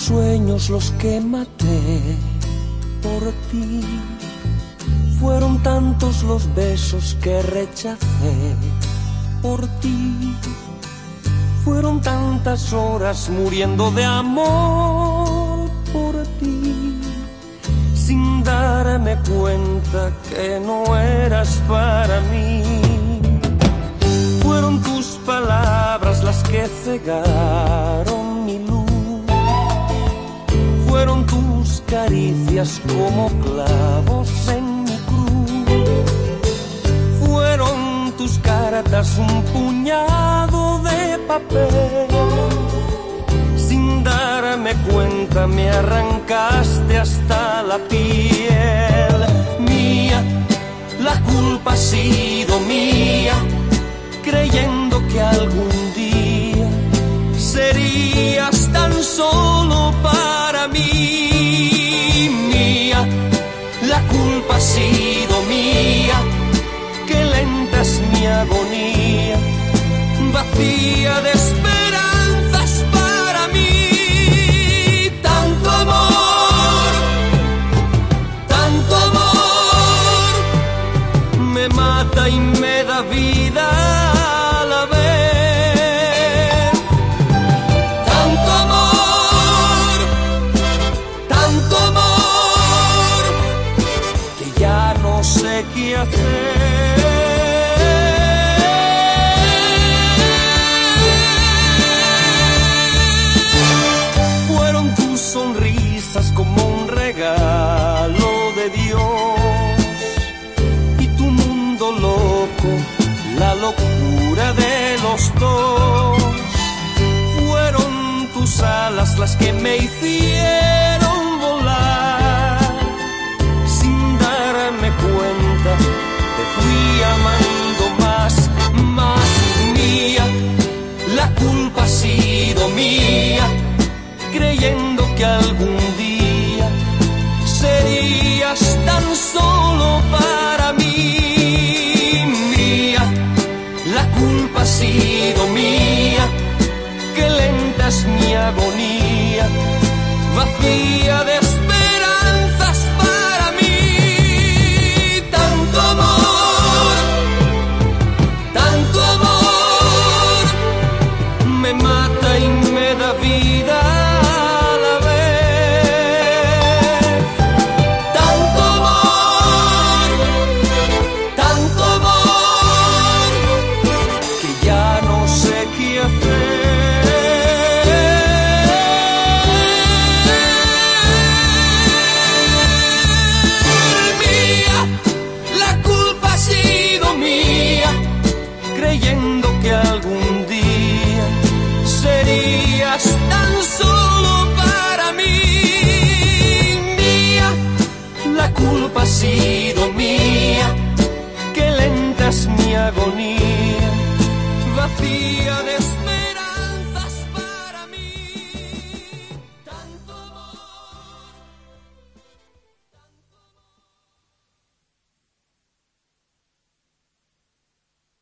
sueños los que maté por ti. Fueron tantos los besos que rechacé por ti. Fueron tantas horas muriendo de amor por ti, sin darme cuenta que no eras para mí. Fueron tus palabras las que cegaron mi luz. Fueron tus caricias como clavos en mi cruz. Fueron tus cartas un puñado de papel. Sin darme cuenta me arrancaste hasta la piel. Mía, la culpa ha sido mía, creyendo que algún día serías tan solo para mí. Mía, la culpa ha sido mía, que lenta es mi agonía, vacía de esperanzas para mí. Tanto amor, me mata y me da vida a la vez. Tanto amor, que ya no sé qué hacer. Fueron tus sonrisas como un regalo de Dios, y tu mundo loco, la locura de los dos. Fueron tus alas las que me hicieron volar. Sin darme cuenta te fui amando más. Mía, la culpa ha sido mía, creyendo que algún día serías tan solo para mí. Mía, la culpa ha sido mía, que lenta es mi agonía, vacía de esperanzas para mí. Tanto amor, me mata y me da vida a la vez. Tanto amor, que ya no sé qué hacer. Creyendo que algún día serías tan solo para mí. Mía, la culpa ha sido mía, que lenta es mi agonía, vacía de